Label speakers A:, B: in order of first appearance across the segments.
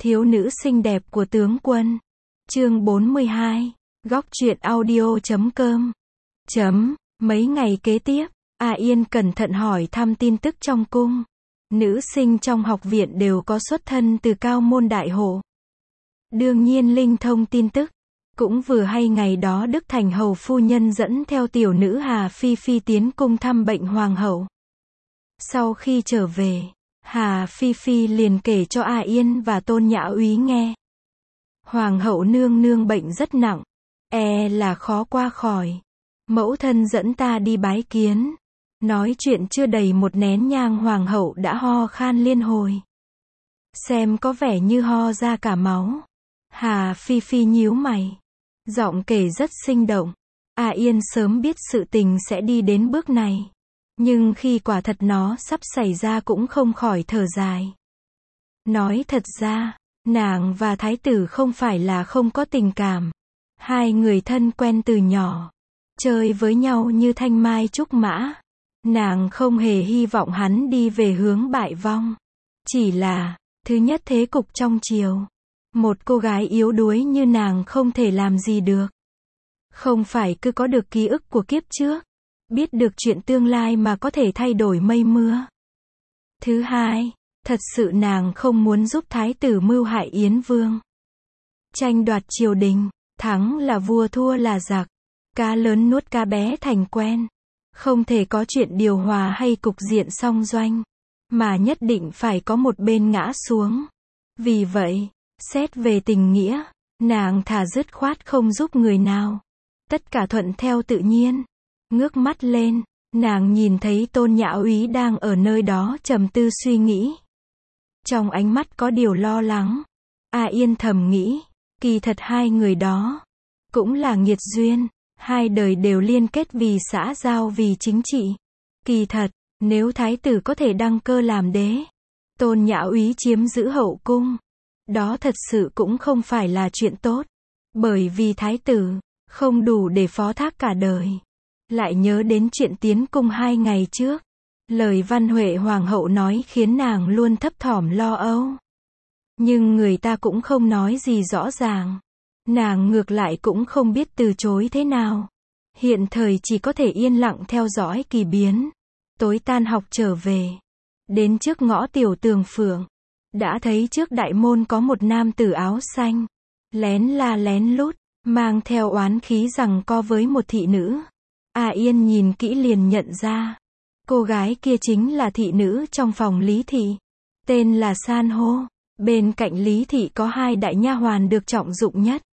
A: Thiếu nữ xinh đẹp của tướng quân. Chương 42. Góc truyện audio.com. Mấy ngày kế tiếp, A Yên cẩn thận hỏi thăm tin tức trong cung. Nữ sinh trong học viện đều có xuất thân từ cao môn đại hộ. Đương nhiên linh thông tin tức. Cũng vừa hay ngày đó Đức Thành Hầu phu nhân dẫn theo tiểu nữ Hà Phi Phi tiến cung thăm bệnh hoàng hậu. Sau khi trở về, Hà Phi Phi liền kể cho A Yên và Tôn Nhã Úy nghe. Hoàng hậu nương nương bệnh rất nặng, là khó qua khỏi. Mẫu thân dẫn ta đi bái kiến. Nói chuyện chưa đầy một nén nhang hoàng hậu đã ho khan liên hồi. Xem có vẻ như ho ra cả máu. Hà Phi Phi nhíu mày. Giọng kể rất sinh động. A Yên sớm biết sự tình sẽ đi đến bước này. Nhưng khi quả thật nó sắp xảy ra cũng không khỏi thở dài. Nói thật ra, nàng và thái tử không phải là không có tình cảm. Hai người thân quen từ nhỏ. Chơi với nhau như thanh mai trúc mã. Nàng không hề hy vọng hắn đi về hướng bại vong. Chỉ là, thứ nhất thế cục trong triều. Một cô gái yếu đuối như nàng không thể làm gì được. Không phải cứ có được ký ức của kiếp trước. Biết được chuyện tương lai mà có thể thay đổi mây mưa. Thứ hai, thật sự nàng không muốn giúp thái tử mưu hại Yến Vương. Tranh đoạt triều đình, thắng là vua thua là giặc. Cá lớn nuốt cá bé thành quen. Không thể có chuyện điều hòa hay cục diện song doanh. Mà nhất định phải có một bên ngã xuống. Vì vậy, xét về tình nghĩa, nàng thà dứt khoát không giúp người nào. Tất cả thuận theo tự nhiên. Ngước mắt lên, nàng nhìn thấy Tôn Nhã Úy đang ở nơi đó trầm tư suy nghĩ. Trong ánh mắt có điều lo lắng. A Yên thầm nghĩ, kỳ thật hai người đó cũng là nghiệt duyên, hai đời đều liên kết vì xã giao vì chính trị. Kỳ thật, nếu thái tử có thể đăng cơ làm đế, Tôn Nhã Úy chiếm giữ hậu cung, đó thật sự cũng không phải là chuyện tốt, bởi vì thái tử không đủ để phó thác cả đời. Lại nhớ đến chuyện tiến cung 2 ngày trước. Lời Văn Huệ Hoàng hậu nói khiến nàng luôn thấp thỏm lo âu. Nhưng người ta cũng không nói gì rõ ràng. Nàng ngược lại cũng không biết từ chối thế nào. Hiện thời chỉ có thể yên lặng theo dõi kỳ biến. Tối tan học trở về. Đến trước ngõ Tiểu Tường Phượng. Đã thấy trước đại môn có một nam tử áo xanh. Lén la lén lút, mang theo oán khí giằng co với một thị nữ. A Yên nhìn kỹ liền nhận ra. Cô gái kia chính là thị nữ trong phòng Lý Thị. Tên là San hô. Bên cạnh Lý Thị có hai đại nha hoàn được trọng dụng nhất.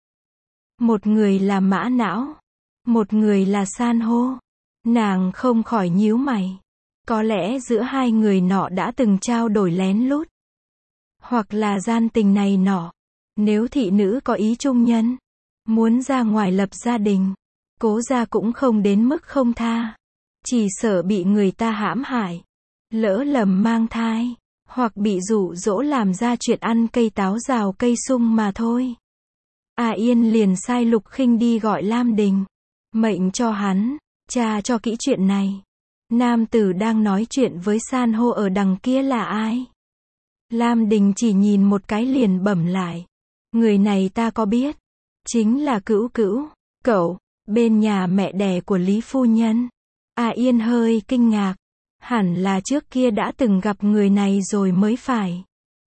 A: Một người là Mã Não. Một người là San hô. Nàng không khỏi nhíu mày. Có lẽ giữa hai người nọ đã từng trao đổi lén lút. Hoặc là gian tình này nọ. Nếu thị nữ có ý trung nhân. Muốn ra ngoài lập gia đình. Cố gia cũng không đến mức không tha. Chỉ sợ bị người ta hãm hại. Lỡ lầm mang thai. Hoặc bị dụ dỗ làm ra chuyện ăn cây táo rào cây sung mà thôi. A Yên liền sai Lục Khinh đi gọi Lam Đình. Mệnh cho hắn, tra cho kỹ chuyện này. Nam tử đang nói chuyện với San hô ở đằng kia là ai? Lam Đình chỉ nhìn một cái liền bẩm lại. Người này ta có biết. Chính là Cữu Cữu, cậu. Bên nhà mẹ đẻ của Lý phu nhân. A Yên hơi kinh ngạc. Hẳn là trước kia đã từng gặp người này rồi mới phải.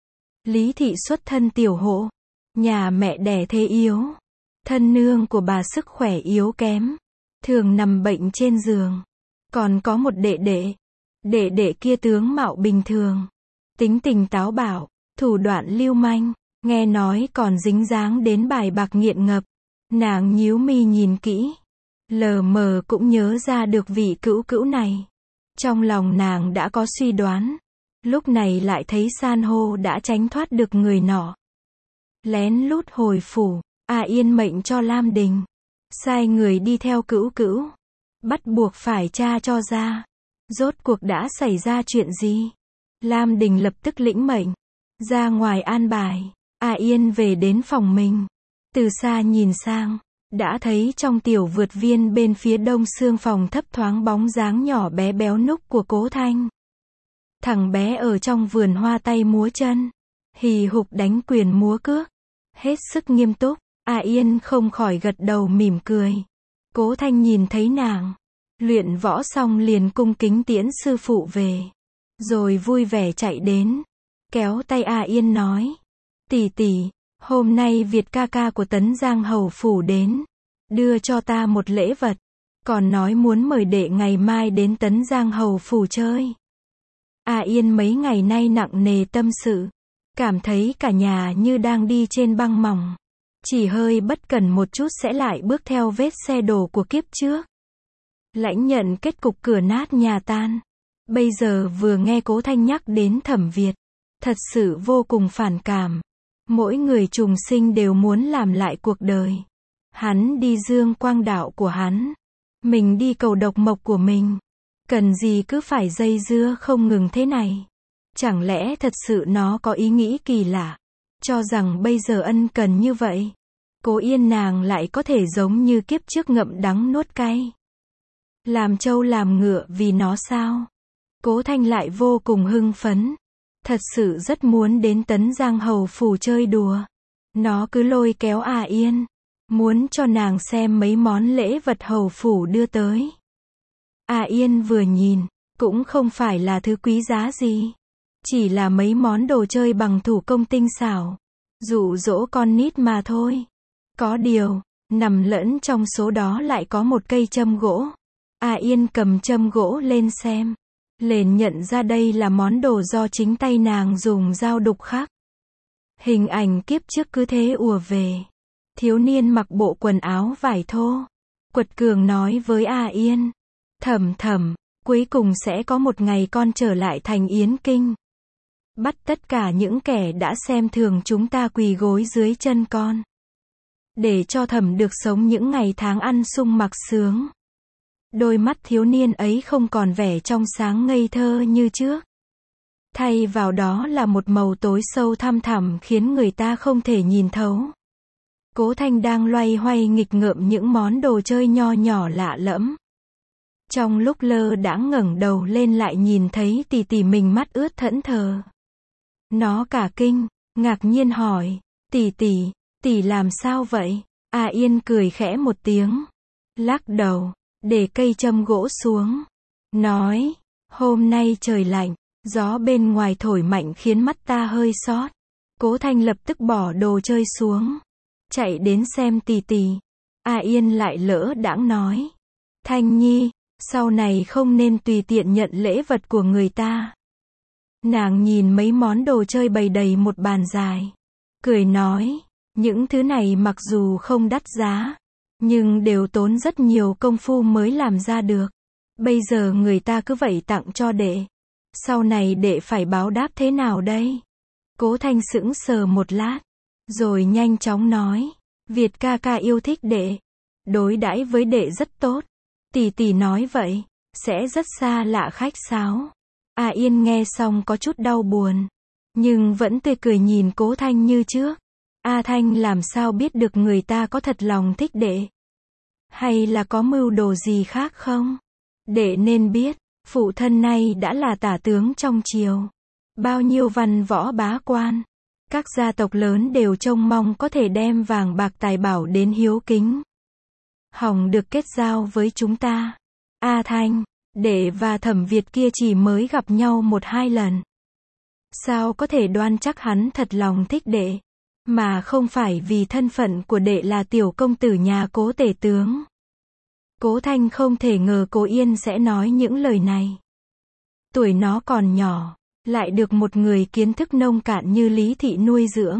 A: Lý Thị xuất thân tiểu hộ. Nhà mẹ đẻ thế yếu. Thân nương của bà sức khỏe yếu kém. Thường nằm bệnh trên giường. Còn có một đệ đệ. Đệ đệ kia tướng mạo bình thường. Tính tình táo bạo. Thủ đoạn lưu manh. Nghe nói còn dính dáng đến bài bạc nghiện ngập. Nàng nhíu mi nhìn kỹ. Lờ mờ cũng nhớ ra được vị Cữu Cữu này. Trong lòng nàng đã có suy đoán. Lúc này lại thấy San hô đã tránh thoát được người nọ. Lén lút hồi phủ. A Yên mệnh cho Lam Đình. Sai người đi theo Cữu Cữu. Bắt buộc phải tra cho ra. Rốt cuộc đã xảy ra chuyện gì? Lam Đình lập tức lĩnh mệnh. Ra ngoài an bài. A Yên về đến phòng mình. Từ xa nhìn sang, đã thấy trong tiểu vượt viên bên phía đông xương phòng thấp thoáng bóng dáng nhỏ bé béo núc của Cố Thanh. Thằng bé ở trong vườn hoa tay múa chân. hì hục đánh quyền múa cước, hết sức nghiêm túc. A Yên không khỏi gật đầu mỉm cười. Cố Thanh nhìn thấy nàng luyện võ xong liền cung kính tiễn sư phụ về, rồi vui vẻ chạy đến, kéo tay A Yên nói: "Tỷ tỷ, hôm nay Việt ca ca của Tấn Giang Hầu phủ đến, đưa cho ta một lễ vật, còn nói muốn mời đệ ngày mai đến Tấn Giang Hầu phủ chơi." A Yên mấy ngày nay nặng nề tâm sự, cảm thấy cả nhà như đang đi trên băng mỏng, chỉ hơi bất cẩn một chút sẽ lại bước theo vết xe đổ của kiếp trước. Lãnh nhận kết cục cửa nát nhà tan. Bây giờ vừa nghe Cố Thanh nhắc đến Thẩm Việt, thật sự vô cùng phản cảm. Mỗi người trùng sinh đều muốn làm lại cuộc đời. Hắn đi dương quang đạo của hắn, mình đi cầu độc mộc của mình. Cần gì cứ phải dây dưa không ngừng thế này? Chẳng lẽ thật sự nó có ý nghĩ kỳ lạ, cho rằng bây giờ ân cần như vậy, Cố Yên nàng lại có thể giống như kiếp trước ngậm đắng nuốt cay, làm trâu làm ngựa vì nó sao? Cố Thanh lại vô cùng hưng phấn, thật sự rất muốn đến Tấn Giang Hầu phủ chơi đùa. Nó cứ lôi kéo A Yên, muốn cho nàng xem mấy món lễ vật hầu phủ đưa tới. A Yên vừa nhìn, cũng không phải là thứ quý giá gì, chỉ là mấy món đồ chơi bằng thủ công tinh xảo, dụ dỗ con nít mà thôi. Có điều, nằm lẫn trong số đó lại có một cây châm gỗ. A Yên cầm châm gỗ lên xem, liền nhận ra đây là món đồ do chính tay nàng dùng dao đục khắc. Hình ảnh kiếp trước cứ thế ùa về. Thiếu niên mặc bộ quần áo vải thô, quật cường nói với A Yên: "Thẩm thẩm, cuối cùng sẽ có một ngày con trở lại thành Yến Kinh, bắt tất cả những kẻ đã xem thường chúng ta quỳ gối dưới chân con, để cho thẩm được sống những ngày tháng ăn sung mặc sướng." Đôi mắt thiếu niên ấy không còn vẻ trong sáng ngây thơ như trước, thay vào đó là một màu tối sâu thăm thẳm khiến người ta không thể nhìn thấu. Cố Thanh đang loay hoay nghịch ngợm những món đồ chơi nho nhỏ lạ lẫm. Trong lúc lơ đãng ngẩng đầu lên lại nhìn thấy tỷ tỷ mình mắt ướt thẫn thờ. Nó cả kinh, ngạc nhiên hỏi: "Tỷ tỷ, tỷ làm sao vậy?" A Yên cười khẽ một tiếng, lắc đầu, để cây châm gỗ xuống, nói: "Hôm nay trời lạnh, gió bên ngoài thổi mạnh khiến mắt ta hơi xót." Cố Thanh lập tức bỏ đồ chơi xuống, chạy đến xem tỷ tỷ. A Yên lại lỡ đãng nói: "Thanh Nhi, sau này không nên tùy tiện nhận lễ vật của người ta." Nàng nhìn mấy món đồ chơi bày đầy một bàn dài, cười nói: "Những thứ này mặc dù không đắt giá, nhưng đều tốn rất nhiều công phu mới làm ra được. Bây giờ người ta cứ vậy tặng cho đệ, sau này đệ phải báo đáp thế nào đây?" Cố Thanh sững sờ một lát, rồi nhanh chóng nói: "Việt ca ca yêu thích đệ, đối đãi với đệ rất tốt. Tỷ tỷ nói vậy, sẽ rất xa lạ khách sáo." A Yên nghe xong có chút đau buồn, nhưng vẫn tươi cười nhìn Cố Thanh như trước. "A Thanh làm sao biết được người ta có thật lòng thích đệ? Hay là có mưu đồ gì khác không? Đệ nên biết, phụ thân nay đã là tả tướng trong triều. Bao nhiêu văn võ bá quan, các gia tộc lớn đều trông mong có thể đem vàng bạc tài bảo đến hiếu kính. Hỏng được kết giao với chúng ta. A Thanh, đệ và Thẩm Việt kia chỉ mới gặp nhau 1-2 lần. Sao có thể đoan chắc hắn thật lòng thích đệ, mà không phải vì thân phận của đệ là tiểu công tử nhà Cố tể tướng." Cố Thanh không thể ngờ Cố Yên sẽ nói những lời này. Tuổi nó còn nhỏ, lại được một người kiến thức nông cạn như Lý Thị nuôi dưỡng.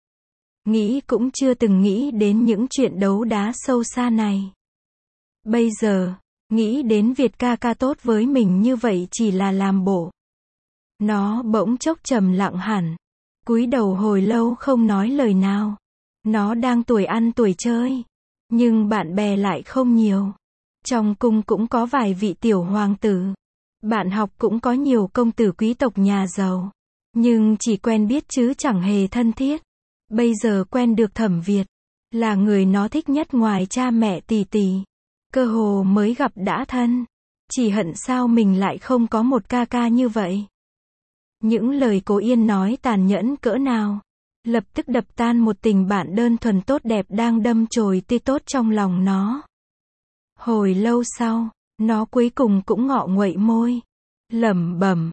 A: Nghĩ cũng chưa từng nghĩ đến những chuyện đấu đá sâu xa này. Bây giờ, nghĩ đến Việt ca ca tốt với mình như vậy chỉ là làm bộ. Nó bỗng chốc trầm lặng hẳn, cúi đầu hồi lâu không nói lời nào. Nó đang tuổi ăn tuổi chơi, nhưng bạn bè lại không nhiều. Trong cung cũng có vài vị tiểu hoàng tử, bạn học cũng có nhiều công tử quý tộc nhà giàu, nhưng chỉ quen biết chứ chẳng hề thân thiết. Bây giờ quen được Thẩm Việt, là người nó thích nhất ngoài cha mẹ tỷ tỷ, cơ hồ mới gặp đã thân. Chỉ hận sao mình lại không có một ca ca như vậy. Những lời Cố Yên nói tàn nhẫn cỡ nào, lập tức đập tan một tình bạn đơn thuần tốt đẹp đang đâm chồi tươi tốt trong lòng nó. Hồi lâu sau, nó cuối cùng cũng ngọ nguậy môi, lẩm bẩm,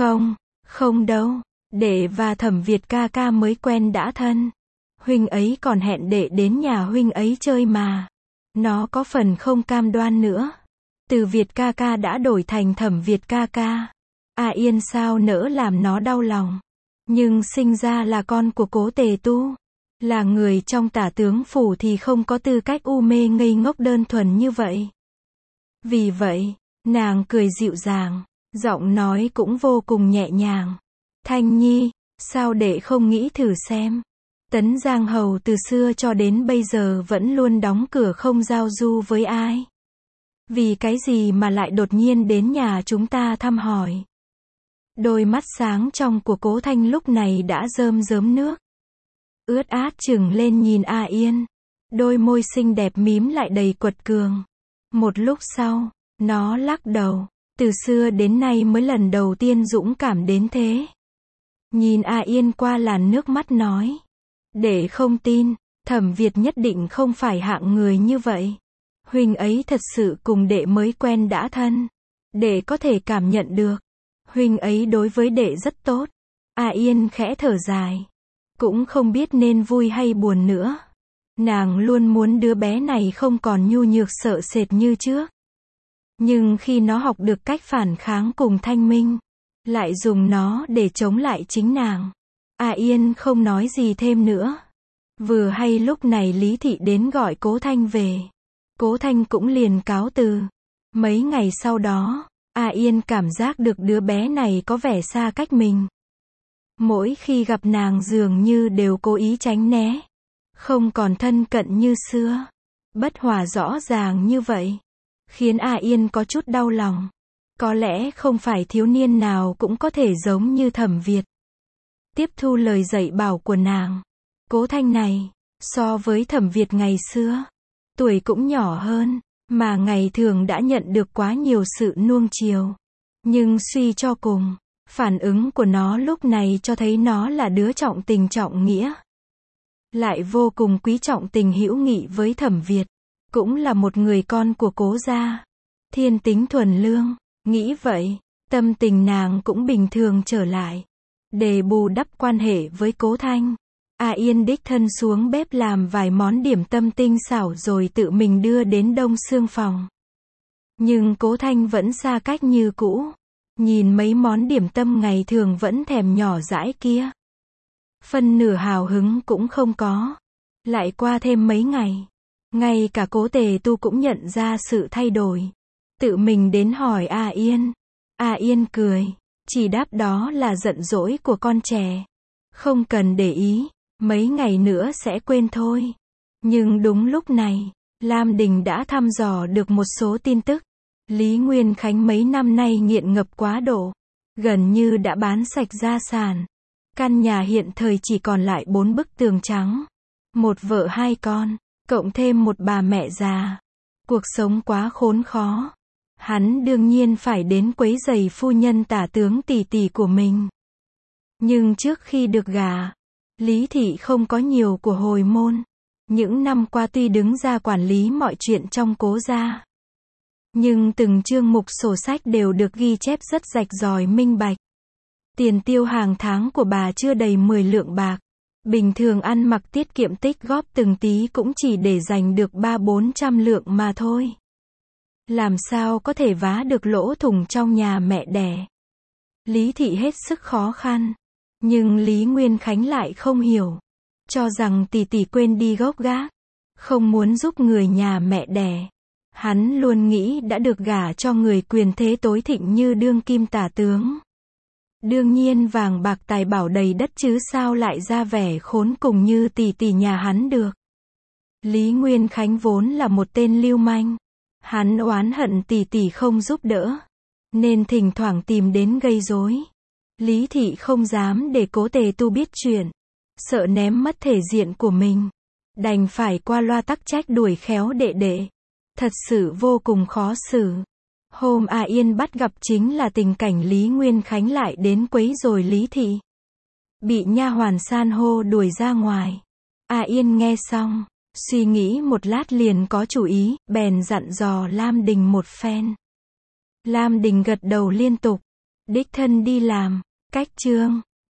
A: không đâu, đệ và Thẩm Việt ca ca mới quen đã thân. Huynh ấy còn hẹn đệ đến nhà huynh ấy chơi mà. Nó có phần không cam đoan nữa. Từ Việt ca ca đã đổi thành Thẩm Việt ca ca. A Yên sao nỡ làm nó đau lòng. Nhưng sinh ra là con của Cố Tề Tu, là người trong Tả tướng phủ thì không có tư cách u mê ngây ngốc đơn thuần như vậy. Vì vậy, nàng cười dịu dàng, giọng nói cũng vô cùng nhẹ nhàng. Thanh Nhi, sao đệ không nghĩ thử xem? Tấn Giang Hầu từ xưa cho đến bây giờ vẫn luôn đóng cửa không giao du với ai. Vì cái gì mà lại đột nhiên đến nhà chúng ta thăm hỏi? Đôi mắt sáng trong của Cố Thanh lúc này đã rơm rớm nước. Ướt át chừng lên nhìn A Yên. Đôi môi xinh đẹp mím lại đầy quật cường. Một lúc sau, nó lắc đầu. Từ xưa đến nay mới lần đầu tiên dũng cảm đến thế. Nhìn A Yên qua làn nước mắt nói. Để không tin, Thẩm Việt nhất định không phải hạng người như vậy. Huynh ấy thật sự cùng đệ mới quen đã thân. Đệ có thể cảm nhận được. Huynh ấy đối với đệ rất tốt. A Yên khẽ thở dài. Cũng không biết nên vui hay buồn nữa. Nàng luôn muốn đứa bé này không còn nhu nhược sợ sệt như trước. Nhưng khi nó học được cách phản kháng cùng Thanh Minh, lại dùng nó để chống lại chính nàng. A Yên không nói gì thêm nữa. Vừa hay lúc này Lý Thị đến gọi Cố Thanh về. Cố Thanh cũng liền cáo từ. Mấy ngày sau đó, A Yên cảm giác được đứa bé này có vẻ xa cách mình. Mỗi khi gặp nàng dường như đều cố ý tránh né. Không còn thân cận như xưa. Bất hòa rõ ràng như vậy. Khiến A Yên có chút đau lòng. Có lẽ không phải thiếu niên nào cũng có thể giống như Thẩm Việt. Tiếp thu lời dạy bảo của nàng. Cố Thanh này, so với Thẩm Việt ngày xưa, tuổi cũng nhỏ hơn, mà ngày thường đã nhận được quá nhiều sự nuông chiều. Nhưng suy cho cùng, phản ứng của nó lúc này cho thấy nó là đứa trọng tình trọng nghĩa. Lại vô cùng quý trọng tình hữu nghị với Thẩm Việt. Cũng là một người con của Cố gia. Thiên tính thuần lương. Nghĩ vậy, tâm tình nàng cũng bình thường trở lại. Để bù đắp quan hệ với Cố Thanh, A Yên đích thân xuống bếp làm vài món điểm tâm tinh xảo rồi tự mình đưa đến Đông Xương phòng. Nhưng Cố Thanh vẫn xa cách như cũ. Nhìn mấy món điểm tâm ngày thường vẫn thèm nhỏ dãi kia. Phân nửa hào hứng cũng không có. Lại qua thêm mấy ngày. Ngay cả Cố Tề Tu cũng nhận ra sự thay đổi. Tự mình đến hỏi A Yên. A Yên cười. Chỉ đáp đó là giận dỗi của con trẻ. Không cần để ý. Mấy ngày nữa sẽ quên thôi. Nhưng đúng lúc này, Lam Đình đã thăm dò được một số tin tức. Lý Nguyên Khánh mấy năm nay nghiện ngập quá độ. Gần như đã bán sạch gia sản. Căn nhà hiện thời chỉ còn lại 4 bức tường trắng. Một vợ 2 con, cộng thêm một bà mẹ già. Cuộc sống quá khốn khó. Hắn đương nhiên phải đến quấy rầy phu nhân Tả tướng tỷ tỷ của mình. Nhưng trước khi được gả, Lý Thị không có nhiều của hồi môn. Những năm qua tuy đứng ra quản lý mọi chuyện trong Cố gia, nhưng từng chương mục sổ sách đều được ghi chép rất rạch ròi minh bạch. Tiền tiêu hàng tháng của bà chưa đầy 10 lượng bạc. Bình thường ăn mặc tiết kiệm tích góp từng tí cũng chỉ để dành được 300-400 lượng mà thôi. Làm sao có thể vá được lỗ thủng trong nhà mẹ đẻ. Lý Thị hết sức khó khăn. Nhưng Lý Nguyên Khánh lại không hiểu. Cho rằng tỷ tỷ quên đi gốc gác. Không muốn giúp người nhà mẹ đẻ. Hắn luôn nghĩ đã được gả cho người quyền thế tối thịnh như đương kim Tả tướng. Đương nhiên vàng bạc tài bảo đầy đất chứ sao lại ra vẻ khốn cùng như tỷ tỷ nhà hắn được. Lý Nguyên Khánh vốn là một tên lưu manh. Hắn oán hận tỷ tỷ không giúp đỡ. Nên thỉnh thoảng tìm đến gây rối. Lý Thị không dám để Cố Tề Tu biết chuyện. Sợ ném mất thể diện của mình. Đành phải qua loa tắc trách đuổi khéo đệ đệ. Thật sự vô cùng khó xử. Hôm A Yên bắt gặp chính là tình cảnh Lý Nguyên Khánh lại đến quấy rối Lý Thị. Bị nha hoàn san hô đuổi ra ngoài. A Yên nghe xong, suy nghĩ một lát liền có chủ ý, bèn dặn dò Lam Đình một phen. Lam Đình gật đầu liên tục. Đích thân đi làm. Cách chương